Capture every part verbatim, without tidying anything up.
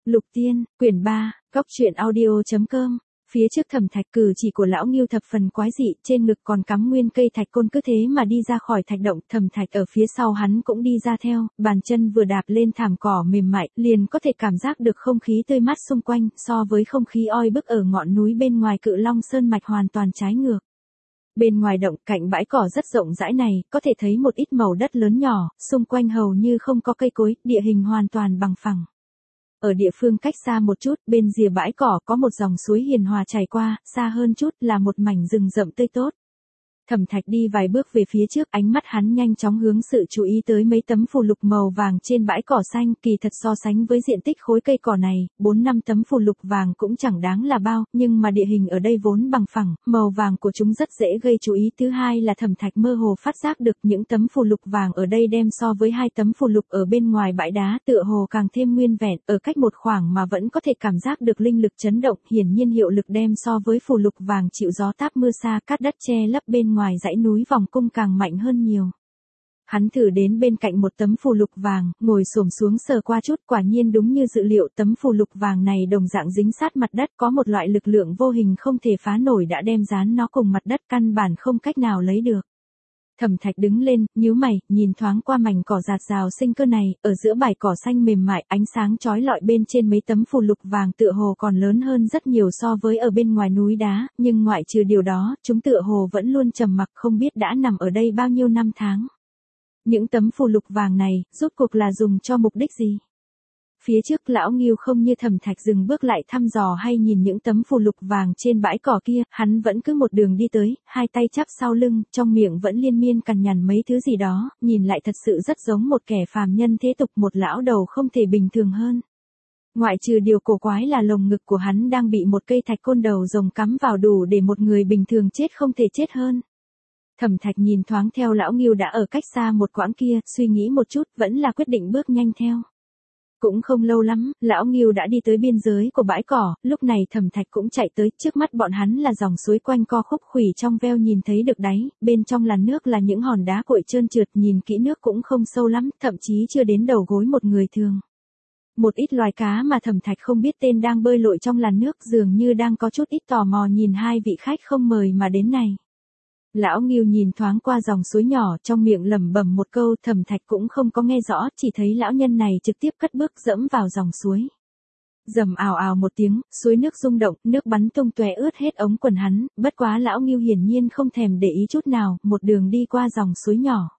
Lục Tiên, quyển ba, góc truyện audio chấm com. Phía trước Thẩm Thạch cử chỉ của lão Ngưu thập phần quái dị, trên ngực còn cắm nguyên cây thạch côn, cứ thế mà đi ra khỏi thạch động. Thẩm Thạch ở phía sau hắn cũng đi ra theo, bàn chân vừa đạp lên thảm cỏ mềm mại, liền có thể cảm giác được không khí tươi mát xung quanh, so với không khí oi bức ở ngọn núi bên ngoài Cự Long Sơn mạch hoàn toàn trái ngược. Bên ngoài động, cạnh bãi cỏ rất rộng rãi này, có thể thấy một ít màu đất lớn nhỏ, xung quanh hầu như không có cây cối, địa hình hoàn toàn bằng phẳng. Ở địa phương cách xa một chút, bên rìa bãi cỏ có một dòng suối hiền hòa chảy qua, xa hơn chút là một mảnh rừng rậm tươi tốt. Thẩm Thạch đi vài bước về phía trước, ánh mắt hắn nhanh chóng hướng sự chú ý tới mấy tấm phù lục màu vàng trên bãi cỏ xanh. Kỳ thật so sánh với diện tích khối cây cỏ này, bốn năm tấm phù lục vàng cũng chẳng đáng là bao, nhưng mà địa hình ở đây vốn bằng phẳng, màu vàng của chúng rất dễ gây chú ý. Thứ hai là Thẩm Thạch mơ hồ phát giác được những tấm phù lục vàng ở đây đem so với hai tấm phù lục ở bên ngoài bãi đá tựa hồ càng thêm nguyên vẹn, ở cách một khoảng mà vẫn có thể cảm giác được linh lực chấn động. Hiển nhiên hiệu lực đem so với phù lục vàng chịu gió táp mưa xa cát đất che lấp bên ngoài dãy núi vòng cung càng mạnh hơn nhiều. Hắn thử đến bên cạnh một tấm phù lục vàng, ngồi xổm xuống sờ qua chút, quả nhiên đúng như dự liệu, tấm phù lục vàng này đồng dạng dính sát mặt đất, có một loại lực lượng vô hình không thể phá nổi đã đem dán nó cùng mặt đất, căn bản không cách nào lấy được. Thẩm Thạch đứng lên, nhíu mày, nhìn thoáng qua mảnh cỏ rạt rào sinh cơ này, ở giữa bãi cỏ xanh mềm mại, ánh sáng chói lọi bên trên mấy tấm phù lục vàng tựa hồ còn lớn hơn rất nhiều so với ở bên ngoài núi đá, nhưng ngoại trừ điều đó, chúng tựa hồ vẫn luôn trầm mặc, không biết đã nằm ở đây bao nhiêu năm tháng. Những tấm phù lục vàng này, rốt cuộc là dùng cho mục đích gì? Phía trước lão Ngưu không như Thẩm Thạch dừng bước lại thăm dò hay nhìn những tấm phù lục vàng trên bãi cỏ kia, hắn vẫn cứ một đường đi tới, hai tay chắp sau lưng, trong miệng vẫn liên miên cằn nhằn mấy thứ gì đó, nhìn lại thật sự rất giống một kẻ phàm nhân thế tục, một lão đầu không thể bình thường hơn. Ngoại trừ điều cổ quái là lồng ngực của hắn đang bị một cây thạch côn đầu rồng cắm vào, đủ để một người bình thường chết không thể chết hơn. Thẩm Thạch nhìn thoáng theo lão Ngưu đã ở cách xa một quãng kia, suy nghĩ một chút, vẫn là quyết định bước nhanh theo. Cũng không lâu lắm, lão Ngưu đã đi tới biên giới của bãi cỏ, lúc này Thẩm Thạch cũng chạy tới, trước mắt bọn hắn là dòng suối quanh co khúc khuỷu trong veo nhìn thấy được đáy, bên trong làn nước là những hòn đá cuội trơn trượt, nhìn kỹ nước cũng không sâu lắm, thậm chí chưa đến đầu gối một người thường. Một ít loài cá mà Thẩm Thạch không biết tên đang bơi lội trong làn nước, dường như đang có chút ít tò mò nhìn hai vị khách không mời mà đến này. Lão Ngưu nhìn thoáng qua dòng suối nhỏ, trong miệng lẩm bẩm một câu, Thẩm Thạch cũng không có nghe rõ, chỉ thấy lão nhân này trực tiếp cất bước dẫm vào dòng suối. Rầm ào ào một tiếng, suối nước rung động, nước bắn tung tóe ướt hết ống quần hắn, bất quá lão Ngưu hiển nhiên không thèm để ý chút nào, một đường đi qua dòng suối nhỏ.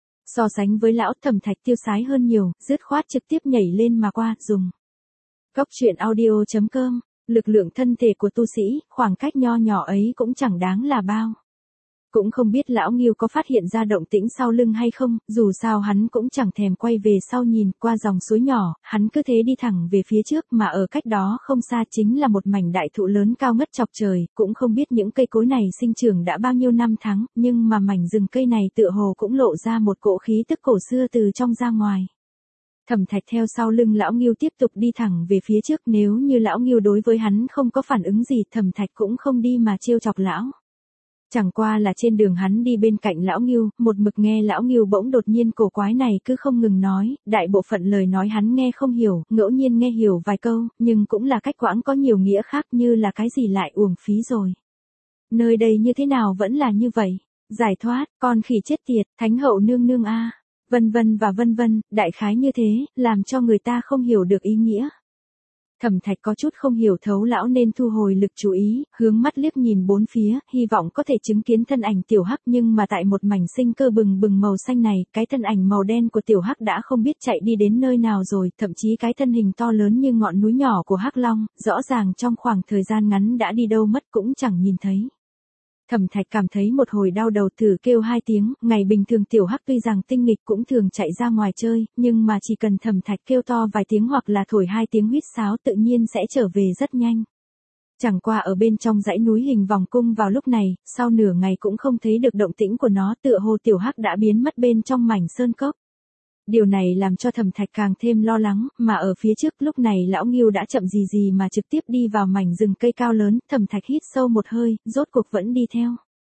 So sánh với lão, Thẩm Thạch tiêu sái hơn nhiều, dứt khoát trực tiếp nhảy lên mà qua, dùng. Góc truyện audio chấm com, lực lượng thân thể của tu sĩ, khoảng cách nho nhỏ ấy cũng chẳng đáng là bao. Cũng không biết lão Ngưu có phát hiện ra động tĩnh sau lưng hay không, dù sao hắn cũng chẳng thèm quay về sau nhìn, qua dòng suối nhỏ, hắn cứ thế đi thẳng về phía trước, mà ở cách đó không xa chính là một mảnh đại thụ lớn cao ngất chọc trời, cũng không biết những cây cối này sinh trưởng đã bao nhiêu năm tháng, nhưng mà mảnh rừng cây này tựa hồ cũng lộ ra một cỗ khí tức cổ xưa từ trong ra ngoài. Thẩm Thạch theo sau lưng lão Ngưu tiếp tục đi thẳng về phía trước, nếu như lão Ngưu đối với hắn không có phản ứng gì, Thẩm Thạch cũng không đi mà trêu chọc lão. Chẳng qua là trên đường hắn đi bên cạnh lão Ngưu, một mực nghe lão Ngưu bỗng đột nhiên cổ quái này cứ không ngừng nói, đại bộ phận lời nói hắn nghe không hiểu, ngẫu nhiên nghe hiểu vài câu, nhưng cũng là cách quãng có nhiều nghĩa khác, như là cái gì lại uổng phí rồi. Nơi đây như thế nào vẫn là như vậy, giải thoát, con khỉ chết tiệt, thánh hậu nương nương a, vân vân và vân vân, đại khái như thế, làm cho người ta không hiểu được ý nghĩa. Thẩm Thạch có chút không hiểu thấu lão nên thu hồi lực chú ý, hướng mắt liếc nhìn bốn phía, hy vọng có thể chứng kiến thân ảnh tiểu hắc, nhưng mà tại một mảnh sinh cơ bừng bừng màu xanh này, cái thân ảnh màu đen của tiểu hắc đã không biết chạy đi đến nơi nào rồi, thậm chí cái thân hình to lớn như ngọn núi nhỏ của hắc long, rõ ràng trong khoảng thời gian ngắn đã đi đâu mất cũng chẳng nhìn thấy. Thẩm Thạch cảm thấy một hồi đau đầu, thử kêu hai tiếng, ngày bình thường tiểu hắc tuy rằng tinh nghịch cũng thường chạy ra ngoài chơi, nhưng mà chỉ cần Thẩm Thạch kêu to vài tiếng hoặc là thổi hai tiếng huýt sáo tự nhiên sẽ trở về rất nhanh. Chẳng qua ở bên trong dãy núi hình vòng cung vào lúc này, sau nửa ngày cũng không thấy được động tĩnh của nó, tựa hồ tiểu hắc đã biến mất bên trong mảnh sơn cốc. Điều này làm cho Thẩm Thạch càng thêm lo lắng, mà ở phía trước lúc này lão Ngưu đã chậm gì gì mà trực tiếp đi vào mảnh rừng cây cao lớn, Thẩm Thạch hít sâu một hơi, rốt cuộc vẫn đi theo.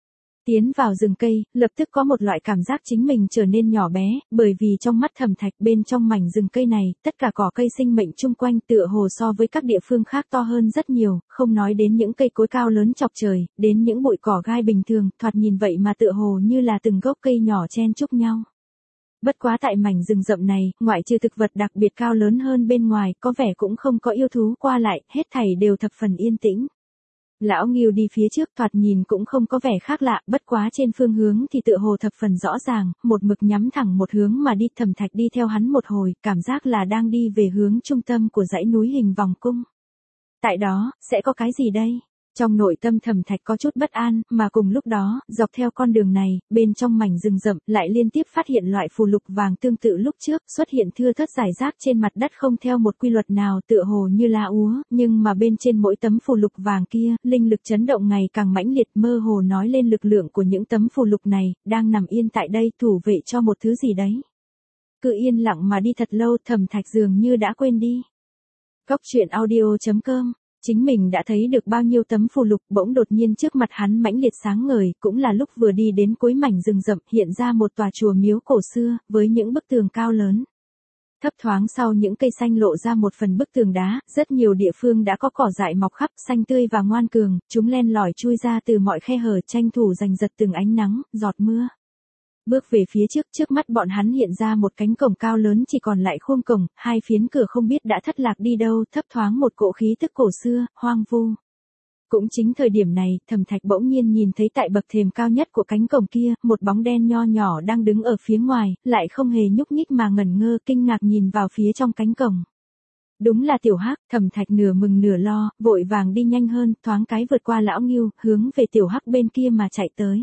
Tiến vào rừng cây, lập tức có một loại cảm giác chính mình trở nên nhỏ bé, bởi vì trong mắt Thẩm Thạch bên trong mảnh rừng cây này, tất cả cỏ cây sinh mệnh chung quanh tựa hồ so với các địa phương khác to hơn rất nhiều, không nói đến những cây cối cao lớn chọc trời, đến những bụi cỏ gai bình thường, thoạt nhìn vậy mà tựa hồ như là từng gốc cây nhỏ chen chúc nhau. Bất quá tại mảnh rừng rậm này, ngoại trừ thực vật đặc biệt cao lớn hơn bên ngoài, có vẻ cũng không có yêu thú qua lại, hết thảy đều thập phần yên tĩnh. Lão Ngưu đi phía trước thoạt nhìn cũng không có vẻ khác lạ, bất quá trên phương hướng thì tựa hồ thập phần rõ ràng, một mực nhắm thẳng một hướng mà đi. Thẩm Thạch đi theo hắn một hồi, cảm giác là đang đi về hướng trung tâm của dãy núi hình vòng cung. Tại đó, sẽ có cái gì đây? Trong nội tâm Thẩm Thạch có chút bất an, mà cùng lúc đó, dọc theo con đường này, bên trong mảnh rừng rậm, lại liên tiếp phát hiện loại phù lục vàng tương tự lúc trước, xuất hiện thưa thớt rải rác trên mặt đất không theo một quy luật nào tựa hồ như lá úa, nhưng mà bên trên mỗi tấm phù lục vàng kia, linh lực chấn động ngày càng mãnh liệt, mơ hồ nói lên lực lượng của những tấm phù lục này, đang nằm yên tại đây thủ vệ cho một thứ gì đấy. Cứ yên lặng mà đi thật lâu, Thẩm Thạch dường như đã quên đi. Góc truyện audio chấm com Chính mình đã thấy được bao nhiêu tấm phù lục, bỗng đột nhiên trước mặt hắn mãnh liệt sáng ngời, cũng là lúc vừa đi đến cuối mảnh rừng rậm, hiện ra một tòa chùa miếu cổ xưa, với những bức tường cao lớn. Thấp thoáng sau những cây xanh lộ ra một phần bức tường đá, rất nhiều địa phương đã có cỏ dại mọc khắp, xanh tươi và ngoan cường, chúng len lỏi chui ra từ mọi khe hở, tranh thủ giành giật từng ánh nắng, giọt mưa. Bước về phía trước, trước mắt bọn hắn hiện ra một cánh cổng cao lớn, chỉ còn lại khung cổng, hai phiến cửa không biết đã thất lạc đi đâu, thấp thoáng một cỗ khí tức cổ xưa, hoang vu. Cũng chính thời điểm này, Thẩm Thạch bỗng nhiên nhìn thấy tại bậc thềm cao nhất của cánh cổng kia, một bóng đen nho nhỏ đang đứng ở phía ngoài, lại không hề nhúc nhích mà ngẩn ngơ, kinh ngạc nhìn vào phía trong cánh cổng. Đúng là Tiểu Hắc. Thẩm Thạch nửa mừng nửa lo, vội vàng đi nhanh hơn, thoáng cái vượt qua Lão Ngưu, hướng về Tiểu Hắc bên kia mà chạy tới.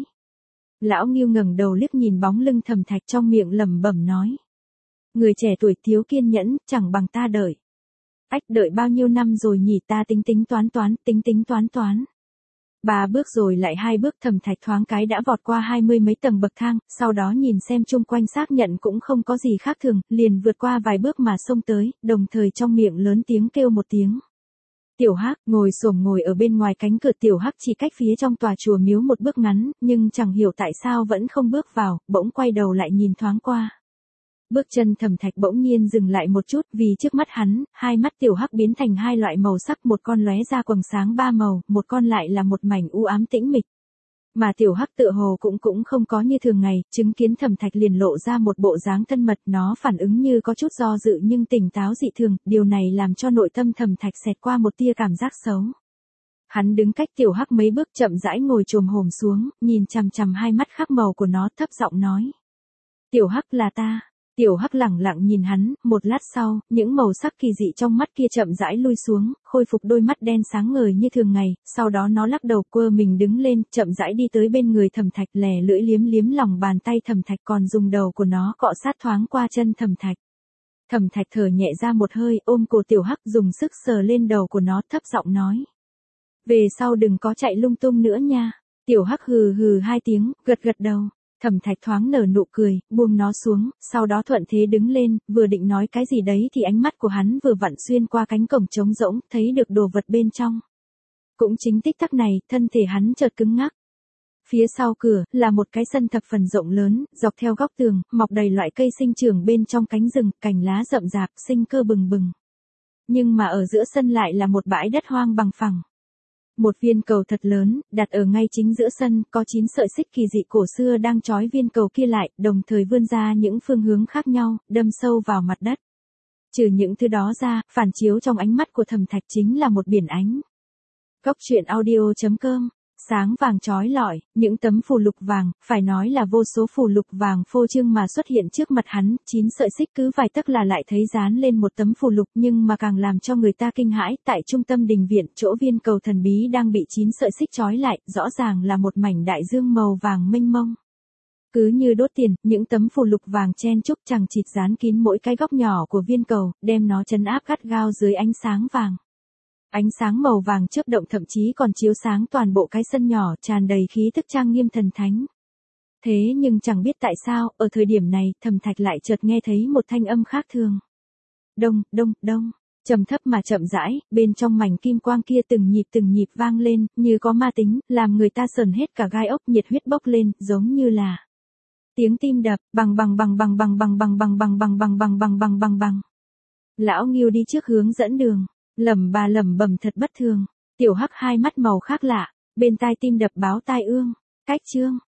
Lão Ngưu ngẩng đầu liếc nhìn bóng lưng Thẩm Thạch, trong miệng lẩm bẩm nói: người trẻ tuổi thiếu kiên nhẫn, chẳng bằng ta đợi. Ách, đợi bao nhiêu năm rồi nhỉ, ta tính tính toán toán, tính tính toán toán. Ba bước rồi lại hai bước, Thẩm Thạch thoáng cái đã vọt qua hai mươi mấy tầng bậc thang, sau đó nhìn xem chung quanh xác nhận cũng không có gì khác thường, liền vượt qua vài bước mà xông tới, đồng thời trong miệng lớn tiếng kêu một tiếng. Tiểu Hắc. Ngồi xổm ngồi ở bên ngoài cánh cửa, Tiểu Hắc chỉ cách phía trong tòa chùa miếu một bước ngắn, nhưng chẳng hiểu tại sao vẫn không bước vào, bỗng quay đầu lại nhìn thoáng qua. Bước chân Thẩm Thạch bỗng nhiên dừng lại một chút, vì trước mắt hắn, hai mắt Tiểu Hắc biến thành hai loại màu sắc, một con lóe ra quầng sáng ba màu, một con lại là một mảnh u ám tĩnh mịch. Mà Tiểu Hắc tựa hồ cũng cũng không có như thường ngày, chứng kiến Thẩm Thạch liền lộ ra một bộ dáng thân mật, nó phản ứng như có chút do dự nhưng tỉnh táo dị thường, điều này làm cho nội tâm Thẩm Thạch xẹt qua một tia cảm giác xấu. Hắn đứng cách Tiểu Hắc mấy bước, chậm rãi ngồi chồm hổm xuống, nhìn chằm chằm hai mắt khác màu của nó, thấp giọng nói: Tiểu Hắc, là ta. Tiểu Hắc lẳng lặng nhìn hắn, một lát sau, những màu sắc kỳ dị trong mắt kia chậm rãi lui xuống, khôi phục đôi mắt đen sáng ngời như thường ngày, sau đó nó lắc đầu quơ mình đứng lên, chậm rãi đi tới bên người Thẩm Thạch, lè lưỡi liếm liếm lòng bàn tay Thẩm Thạch, còn dùng đầu của nó cọ sát thoáng qua chân Thẩm Thạch. Thẩm Thạch thở nhẹ ra một hơi, ôm cổ Tiểu Hắc, dùng sức sờ lên đầu của nó, thấp giọng nói: về sau đừng có chạy lung tung nữa nha. Tiểu Hắc hừ hừ hai tiếng, gật gật đầu. Thẩm Thạch thoáng nở nụ cười, buông nó xuống, sau đó thuận thế đứng lên, vừa định nói cái gì đấy thì ánh mắt của hắn vừa vặn xuyên qua cánh cổng trống rỗng, thấy được đồ vật bên trong. Cũng chính tích tắc này, thân thể hắn chợt cứng ngắc. Phía sau cửa, là một cái sân thập phần rộng lớn, dọc theo góc tường, mọc đầy loại cây sinh trưởng bên trong cánh rừng, cành lá rậm rạp, sinh cơ bừng bừng. Nhưng mà ở giữa sân lại là một bãi đất hoang bằng phẳng. Một viên cầu thật lớn, đặt ở ngay chính giữa sân, có chín sợi xích kỳ dị cổ xưa đang trói viên cầu kia lại, đồng thời vươn ra những phương hướng khác nhau, đâm sâu vào mặt đất. Trừ những thứ đó ra, phản chiếu trong ánh mắt của Thẩm Thạch chính là một biển ánh. Góc truyện audio chấm com Sáng vàng chói lọi, những tấm phù lục vàng, phải nói là vô số phù lục vàng phô trương mà xuất hiện trước mặt hắn, chín sợi xích cứ vài tấc là lại thấy dán lên một tấm phù lục, nhưng mà càng làm cho người ta kinh hãi, tại trung tâm đình viện, chỗ viên cầu thần bí đang bị chín sợi xích trói lại, rõ ràng là một mảnh đại dương màu vàng mênh mông. Cứ như đốt tiền, những tấm phù lục vàng chen chúc chằng chịt dán kín mỗi cái góc nhỏ của viên cầu, đem nó trấn áp gắt gao dưới ánh sáng vàng. Ánh sáng màu vàng chớp động thậm chí còn chiếu sáng toàn bộ cái sân nhỏ, tràn đầy khí tức trang nghiêm thần thánh. Thế nhưng chẳng biết tại sao, ở thời điểm này, Thẩm Thạch lại chợt nghe thấy một thanh âm khác thường. Đông, đông, đông. Trầm thấp mà chậm rãi, bên trong mảnh kim quang kia từng nhịp từng nhịp vang lên, như có ma tính, làm người ta sờn hết cả gai ốc, nhiệt huyết bốc lên, giống như là tiếng tim đập, bằng bằng bằng bằng bằng bằng bằng bằng bằng bằng bằng bằng bằng bằng bằng bằng. Lão Ngưu đi trước hướng dẫn đường, lẩm bà lẩm bẩm thật bất thường. Tiểu Hắc hai mắt màu khác lạ, bên tai tim đập báo tai ương, cách chương.